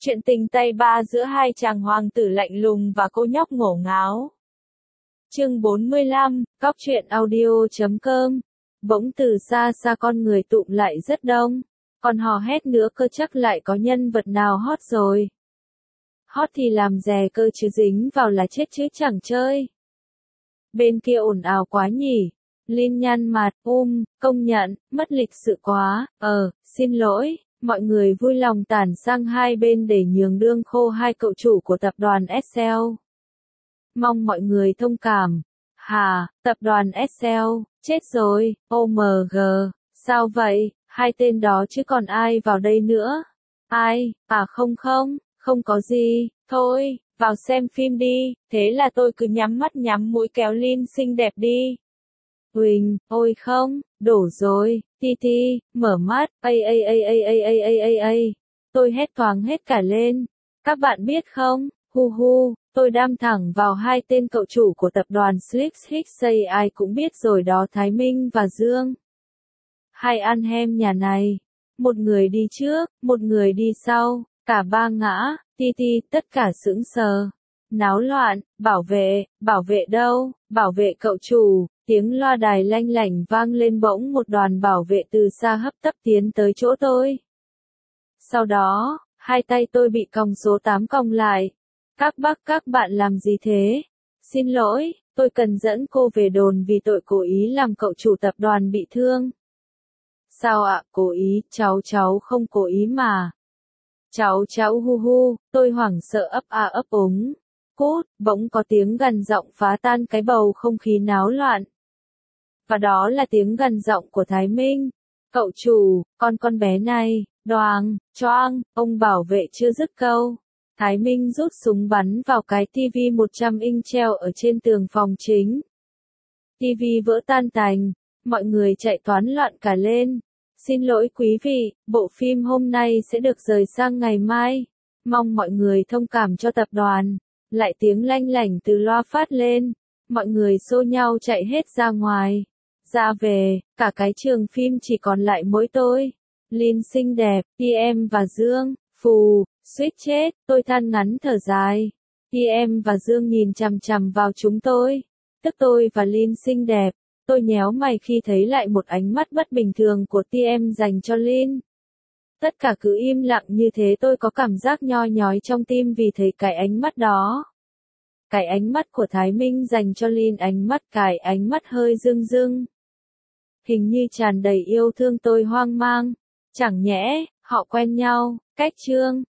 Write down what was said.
Chuyện tình tay ba giữa hai chàng hoàng tử lạnh lùng và cô nhóc ngổ ngáo. Chương 45, Góc truyện audio.com. Bỗng từ xa xa con người tụm lại rất đông. Còn hò hét nữa cơ, chắc lại có nhân vật nào hot rồi. Hot thì làm dè cơ chứ dính vào là chết chứ chẳng chơi. Bên kia ồn ào quá nhỉ. Linh nhăn mặt, công nhận, mất lịch sự quá, xin lỗi. Mọi người vui lòng tản sang hai bên để nhường đương khô hai cậu chủ của tập đoàn Excel. Mong mọi người thông cảm. Tập đoàn Excel, chết rồi, OMG, sao vậy, hai tên đó chứ còn ai vào đây nữa? Ai, không có gì, thôi, vào xem phim đi, thế là tôi cứ nhắm mắt nhắm mũi kéo Linh xinh đẹp đi. Huỳnh, ôi không, đổ rồi, Ti, mở mắt, tôi hét toáng hết cả lên. Các bạn biết không, tôi đâm thẳng vào hai tên cậu chủ của tập đoàn Sleep Hicks, ai cũng biết rồi đó, Thái Minh và Dương. Hai anh em nhà này, một người đi trước, một người đi sau, cả ba ngã, Ti, tất cả sững sờ. Náo loạn, bảo vệ đâu, bảo vệ cậu chủ. Tiếng loa đài lanh lảnh vang lên, bỗng một đoàn bảo vệ từ xa hấp tấp tiến tới chỗ tôi. Sau đó, hai tay tôi bị còng số 8 còng lại. Các bạn làm gì thế? Xin lỗi, tôi cần dẫn cô về đồn vì tội cố ý làm cậu chủ tập đoàn bị thương. Sao ạ, cố ý, cháu không cố ý mà. Cháu, tôi hoảng sợ ấp úng. Cút, bỗng có tiếng gằn giọng phá tan cái bầu không khí náo loạn. Và đó là tiếng gằn giọng của Thái Minh. Cậu chủ, con bé này, choang, ông bảo vệ chưa dứt câu. Thái Minh rút súng bắn vào cái tivi 100 inch treo ở trên tường phòng chính. Tivi vỡ tan tành, mọi người chạy toán loạn cả lên. Xin lỗi quý vị, bộ phim hôm nay sẽ được rời sang ngày mai. Mong mọi người thông cảm cho tập đoàn. Lại tiếng lanh lảnh từ loa phát lên. Mọi người xô nhau chạy hết ra ngoài. Ra về, cả cái trường phim chỉ còn lại mỗi tôi. Linh xinh đẹp, TM và Dương, suýt chết, tôi than ngắn thở dài. TM và Dương nhìn chằm chằm vào chúng tôi. Tức tôi và Linh xinh đẹp. Tôi nhéo mày khi thấy lại một ánh mắt bất bình thường của TM dành cho Linh. Tất cả cứ im lặng như thế, tôi có cảm giác nho nhói trong tim vì thấy cái ánh mắt đó. Cái ánh mắt của Thái Minh dành cho Linh, ánh mắt hơi rưng. Hình như tràn đầy yêu thương. Tôi hoang mang. Chẳng nhẽ, họ quen nhau, cách chương.